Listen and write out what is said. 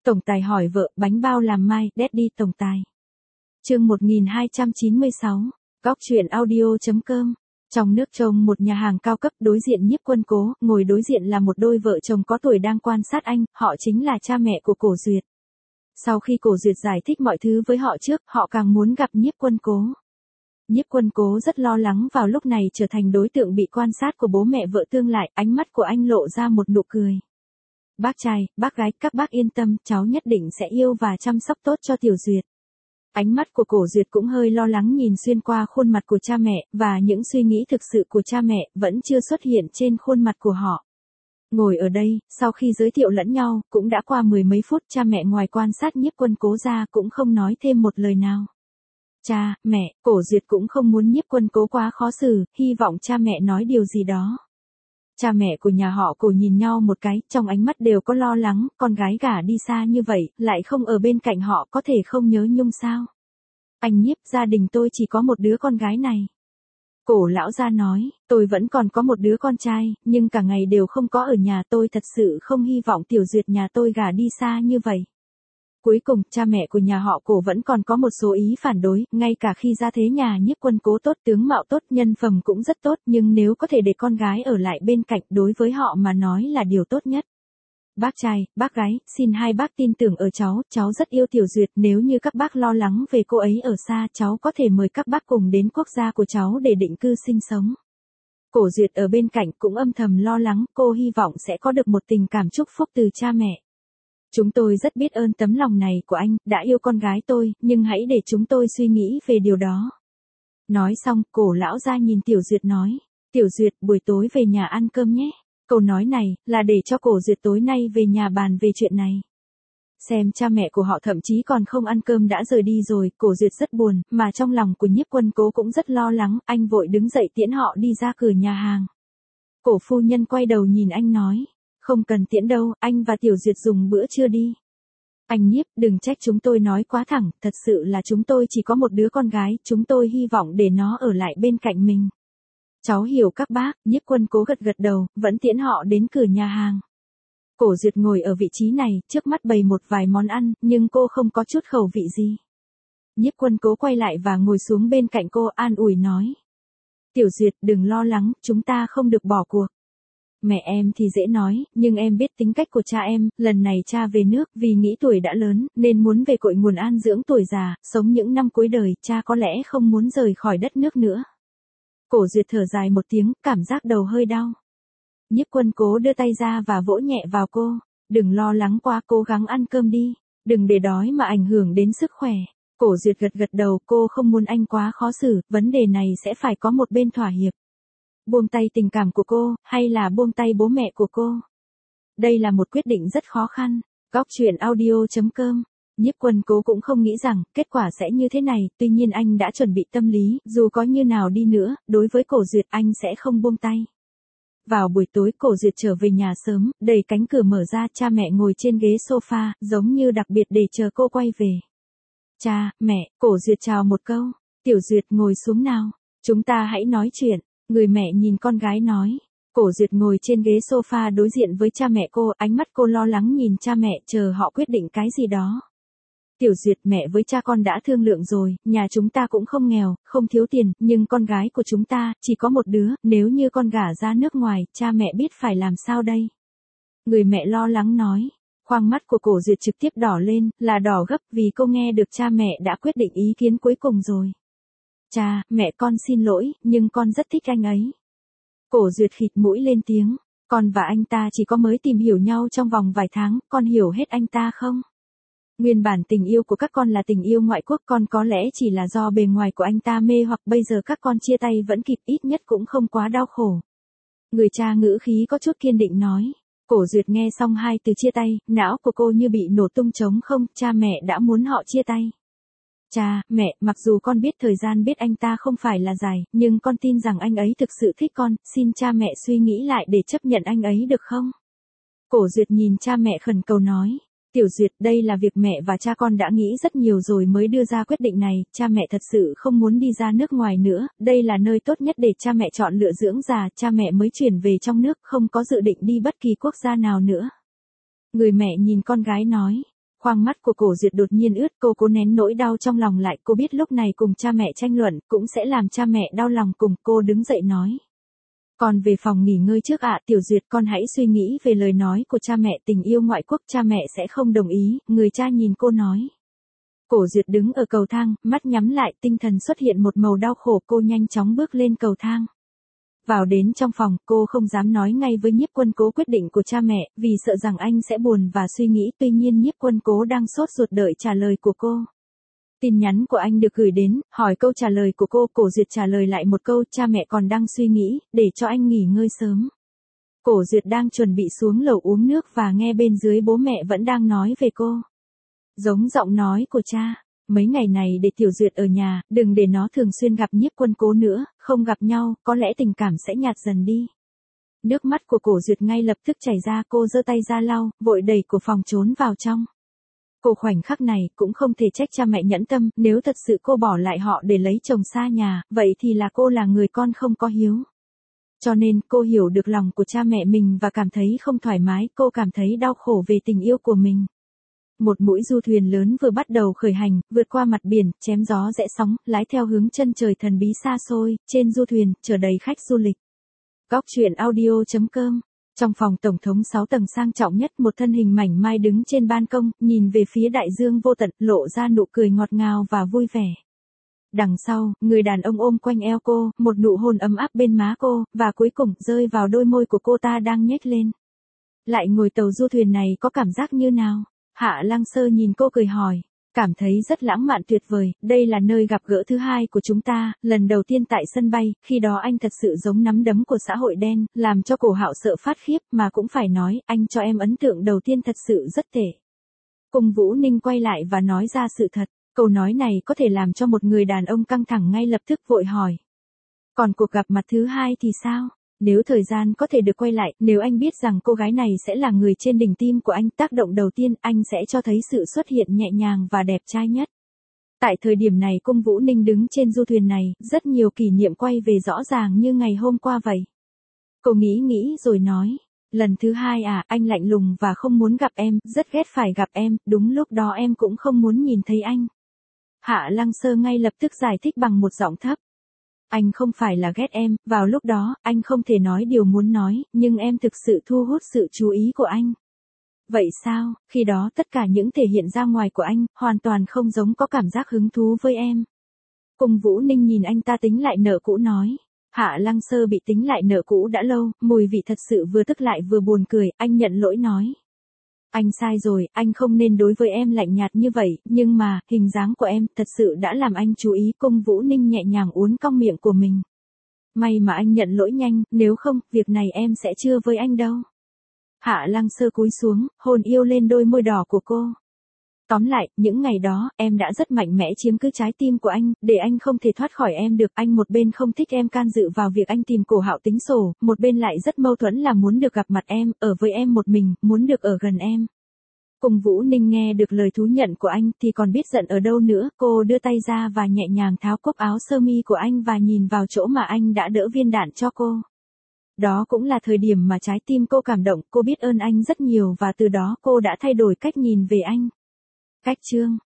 Tổng tài hỏi vợ, bánh bao làm mai, Daddy tổng tài. Chương 1296, Góc truyện audio.com. Trong nước trông một nhà hàng cao cấp, đối diện Nhiếp Quân Cố, ngồi đối diện là một đôi vợ chồng có tuổi đang quan sát anh, họ chính là cha mẹ của Cổ Duyệt. Sau khi Cổ Duyệt giải thích mọi thứ với họ trước, họ càng muốn gặp Nhiếp Quân Cố. Nhiếp Quân Cố rất lo lắng vào lúc này trở thành đối tượng bị quan sát của bố mẹ vợ tương lại, ánh mắt của anh lộ ra một nụ cười. Bác trai, bác gái, các bác yên tâm, cháu nhất định sẽ yêu và chăm sóc tốt cho Tiểu Duyệt. Ánh mắt của Cổ Duyệt cũng hơi lo lắng nhìn xuyên qua khuôn mặt của cha mẹ, và những suy nghĩ thực sự của cha mẹ vẫn chưa xuất hiện trên khuôn mặt của họ. Ngồi ở đây, sau khi giới thiệu lẫn nhau, cũng đã qua 10 mấy phút, cha mẹ ngoài quan sát Nhiếp Quân Cố ra cũng không nói thêm một lời nào. Cha, mẹ, Cổ Duyệt cũng không muốn Nhiếp Quân Cố quá khó xử, hy vọng cha mẹ nói điều gì đó. Cha mẹ của nhà họ Cổ nhìn nhau một cái, trong ánh mắt đều có lo lắng, con gái gả đi xa như vậy, lại không ở bên cạnh họ, có thể không nhớ nhung sao? Anh Nhiếp, gia đình tôi chỉ có một đứa con gái này. Cổ lão gia nói, tôi vẫn còn có một đứa con trai, nhưng cả ngày đều không có ở nhà, tôi thật sự không hy vọng Tiểu Duyệt nhà tôi gả đi xa như vậy. Cuối cùng, cha mẹ của nhà họ Cổ vẫn còn có một số ý phản đối, ngay cả khi gia thế nhà Nhiếp Quân Cố tốt, tướng mạo tốt, nhân phẩm cũng rất tốt, nhưng nếu có thể để con gái ở lại bên cạnh, đối với họ mà nói là điều tốt nhất. Bác trai, bác gái, xin hai bác tin tưởng ở cháu rất yêu Tiểu Duyệt, nếu như các bác lo lắng về cô ấy ở xa, cháu có thể mời các bác cùng đến quốc gia của cháu để định cư sinh sống. Cổ Duyệt ở bên cạnh cũng âm thầm lo lắng, cô hy vọng sẽ có được một tình cảm chúc phúc từ cha mẹ. Chúng tôi rất biết ơn tấm lòng này của anh, đã yêu con gái tôi, nhưng hãy để chúng tôi suy nghĩ về điều đó. Nói xong, Cổ lão gia nhìn Tiểu Duyệt nói, Tiểu Duyệt, buổi tối về nhà ăn cơm nhé. Câu nói này, là để cho Cổ Duyệt tối nay về nhà bàn về chuyện này. Xem cha mẹ của họ thậm chí còn không ăn cơm đã rời đi rồi, Cổ Duyệt rất buồn, mà trong lòng của Nhiếp Quân Cố cũng rất lo lắng, anh vội đứng dậy tiễn họ đi ra cửa nhà hàng. Cổ phu nhân quay đầu nhìn anh nói, không cần tiễn đâu, anh và Tiểu Duyệt dùng bữa trưa đi. Anh Nhiếp, đừng trách chúng tôi nói quá thẳng, thật sự là chúng tôi chỉ có một đứa con gái, chúng tôi hy vọng để nó ở lại bên cạnh mình. Cháu hiểu các bác, Nhiếp Quân Cố gật gật đầu, vẫn tiễn họ đến cửa nhà hàng. Cổ Duyệt ngồi ở vị trí này, trước mắt bày một vài món ăn, nhưng cô không có chút khẩu vị gì. Nhiếp Quân Cố quay lại và ngồi xuống bên cạnh cô, an ủi nói. Tiểu Duyệt, đừng lo lắng, chúng ta không được bỏ cuộc. Mẹ em thì dễ nói, nhưng em biết tính cách của cha em, lần này cha về nước vì nghĩ tuổi đã lớn, nên muốn về cội nguồn an dưỡng tuổi già, sống những năm cuối đời, cha có lẽ không muốn rời khỏi đất nước nữa. Cổ Duyệt thở dài một tiếng, cảm giác đầu hơi đau. Nhiếp Quân Cố đưa tay ra và vỗ nhẹ vào cô, đừng lo lắng quá, cố gắng ăn cơm đi, đừng để đói mà ảnh hưởng đến sức khỏe. Cổ Duyệt gật gật đầu, cô không muốn anh quá khó xử, vấn đề này sẽ phải có một bên thỏa hiệp. Buông tay tình cảm của cô, hay là buông tay bố mẹ của cô? Đây là một quyết định rất khó khăn. Góc truyện audio.com. Nhiếp Quân Cố cũng không nghĩ rằng, kết quả sẽ như thế này, tuy nhiên anh đã chuẩn bị tâm lý, dù có như nào đi nữa, đối với Cổ Duyệt anh sẽ không buông tay. Vào buổi tối, Cổ Duyệt trở về nhà sớm, đẩy cánh cửa mở ra, cha mẹ ngồi trên ghế sofa, giống như đặc biệt để chờ cô quay về. Cha, mẹ, Cổ Duyệt chào một câu, Tiểu Duyệt ngồi xuống nào, chúng ta hãy nói chuyện. Người mẹ nhìn con gái nói. Cổ Duyệt ngồi trên ghế sofa đối diện với cha mẹ cô, ánh mắt cô lo lắng nhìn cha mẹ chờ họ quyết định cái gì đó. Tiểu Duyệt, mẹ với cha con đã thương lượng rồi, nhà chúng ta cũng không nghèo, không thiếu tiền, nhưng con gái của chúng ta, chỉ có một đứa, nếu như con gả ra nước ngoài, cha mẹ biết phải làm sao đây? Người mẹ lo lắng nói. Khoang mắt của Cổ Duyệt trực tiếp đỏ lên, là đỏ gấp vì cô nghe được cha mẹ đã quyết định ý kiến cuối cùng rồi. Cha, mẹ con xin lỗi, nhưng con rất thích anh ấy. Cổ Duyệt khịt mũi lên tiếng, con và anh ta chỉ có mới tìm hiểu nhau trong vòng vài tháng, con hiểu hết anh ta không? Nguyên bản tình yêu của các con là tình yêu ngoại quốc, con có lẽ chỉ là do bề ngoài của anh ta mê hoặc bây giờ các con chia tay vẫn kịp, ít nhất cũng không quá đau khổ. Người cha ngữ khí có chút kiên định nói. Cổ Duyệt nghe xong hai từ chia tay, não của cô như bị nổ tung trống không, cha mẹ đã muốn họ chia tay. Cha, mẹ, mặc dù con biết thời gian biết anh ta không phải là dài, nhưng con tin rằng anh ấy thực sự thích con, xin cha mẹ suy nghĩ lại để chấp nhận anh ấy được không? Cổ Duyệt nhìn cha mẹ khẩn cầu nói. Tiểu Duyệt, đây là việc mẹ và cha con đã nghĩ rất nhiều rồi mới đưa ra quyết định này, cha mẹ thật sự không muốn đi ra nước ngoài nữa, đây là nơi tốt nhất để cha mẹ chọn lựa dưỡng già, cha mẹ mới chuyển về trong nước, không có dự định đi bất kỳ quốc gia nào nữa. Người mẹ nhìn con gái nói. Khoang mắt của Cổ Duyệt đột nhiên ướt, cô cố nén nỗi đau trong lòng lại, cô biết lúc này cùng cha mẹ tranh luận, cũng sẽ làm cha mẹ đau lòng cùng, cô đứng dậy nói. Con về phòng nghỉ ngơi trước ạ, Tiểu Duyệt con hãy suy nghĩ về lời nói của cha mẹ, tình yêu ngoại quốc cha mẹ sẽ không đồng ý, người cha nhìn cô nói. Cổ Duyệt đứng ở cầu thang, mắt nhắm lại, tinh thần xuất hiện một màu đau khổ, cô nhanh chóng bước lên cầu thang. Vào đến trong phòng, cô không dám nói ngay với Nhiếp Quân Cố quyết định của cha mẹ, vì sợ rằng anh sẽ buồn và suy nghĩ, tuy nhiên Nhiếp Quân Cố đang sốt ruột đợi trả lời của cô. Tin nhắn của anh được gửi đến, hỏi câu trả lời của cô, Cổ Duyệt trả lời lại một câu, cha mẹ còn đang suy nghĩ, để cho anh nghỉ ngơi sớm. Cổ Duyệt đang chuẩn bị xuống lầu uống nước và nghe bên dưới bố mẹ vẫn đang nói về cô. Giống giọng nói của cha. Mấy ngày này để Tiểu Duyệt ở nhà, đừng để nó thường xuyên gặp Nhiếp Quân Cố nữa, không gặp nhau, có lẽ tình cảm sẽ nhạt dần đi. Nước mắt của Cổ Duyệt ngay lập tức chảy ra, cô giơ tay ra lau, vội đẩy cửa phòng trốn vào trong. Cô khoảnh khắc này cũng không thể trách cha mẹ nhẫn tâm, nếu thật sự cô bỏ lại họ để lấy chồng xa nhà, vậy thì là cô là người con không có hiếu. Cho nên cô hiểu được lòng của cha mẹ mình và cảm thấy không thoải mái, cô cảm thấy đau khổ về tình yêu của mình. Một mũi du thuyền lớn vừa bắt đầu khởi hành, vượt qua mặt biển, chém gió rẽ sóng, lái theo hướng chân trời thần bí xa xôi, trên du thuyền, chở đầy khách du lịch. Góc truyện audio.com. Trong phòng tổng thống 6 tầng sang trọng nhất, một thân hình mảnh mai đứng trên ban công, nhìn về phía đại dương vô tận, lộ ra nụ cười ngọt ngào và vui vẻ. Đằng sau, người đàn ông ôm quanh eo cô, một nụ hôn ấm áp bên má cô, và cuối cùng rơi vào đôi môi của cô ta đang nhếch lên. Lại ngồi tàu du thuyền này có cảm giác như nào? Hạ Lăng Sơ nhìn cô cười hỏi. Cảm thấy rất lãng mạn tuyệt vời, đây là nơi gặp gỡ thứ hai của chúng ta, lần đầu tiên tại sân bay, khi đó anh thật sự giống nắm đấm của xã hội đen, làm cho Cổ Hạo sợ phát khiếp, mà cũng phải nói, anh cho em ấn tượng đầu tiên thật sự rất tệ. Cung Vũ Ninh quay lại và nói ra sự thật, câu nói này có thể làm cho một người đàn ông căng thẳng ngay lập tức vội hỏi. Còn cuộc gặp mặt thứ hai thì sao? Nếu thời gian có thể được quay lại, nếu anh biết rằng cô gái này sẽ là người trên đỉnh tim của anh, tác động đầu tiên, anh sẽ cho thấy sự xuất hiện nhẹ nhàng và đẹp trai nhất. Tại thời điểm này Cung Vũ Ninh đứng trên du thuyền này, rất nhiều kỷ niệm quay về rõ ràng như ngày hôm qua vậy. Cô nghĩ rồi nói, lần thứ hai à, anh lạnh lùng và không muốn gặp em, rất ghét phải gặp em, đúng lúc đó em cũng không muốn nhìn thấy anh. Hạ Lăng Sơ ngay lập tức giải thích bằng một giọng thấp. Anh không phải là ghét em, vào lúc đó, anh không thể nói điều muốn nói, nhưng em thực sự thu hút sự chú ý của anh. Vậy sao, khi đó tất cả những thể hiện ra ngoài của anh, hoàn toàn không giống có cảm giác hứng thú với em. Cung Vũ Ninh nhìn anh ta tính lại nợ cũ nói. Hạ Lăng Sơ bị tính lại nợ cũ đã lâu, mùi vị thật sự vừa tức lại vừa buồn cười, anh nhận lỗi nói. Anh sai rồi, anh không nên đối với em lạnh nhạt như vậy, nhưng mà, hình dáng của em, thật sự đã làm anh chú ý. Cung Vũ Ninh nhẹ nhàng uốn cong miệng của mình. May mà anh nhận lỗi nhanh, nếu không, việc này em sẽ chưa với anh đâu. Hạ Lăng Sơ cúi xuống, hôn yêu lên đôi môi đỏ của cô. Tóm lại, những ngày đó, em đã rất mạnh mẽ chiếm cứ trái tim của anh, để anh không thể thoát khỏi em được. Anh một bên không thích em can dự vào việc anh tìm Cổ Hạo tính sổ, một bên lại rất mâu thuẫn là muốn được gặp mặt em, ở với em một mình, muốn được ở gần em. Cung Vũ Ninh nghe được lời thú nhận của anh thì còn biết giận ở đâu nữa, cô đưa tay ra và nhẹ nhàng tháo cúc áo sơ mi của anh và nhìn vào chỗ mà anh đã đỡ viên đạn cho cô. Đó cũng là thời điểm mà trái tim cô cảm động, cô biết ơn anh rất nhiều và từ đó cô đã thay đổi cách nhìn về anh. Cách chương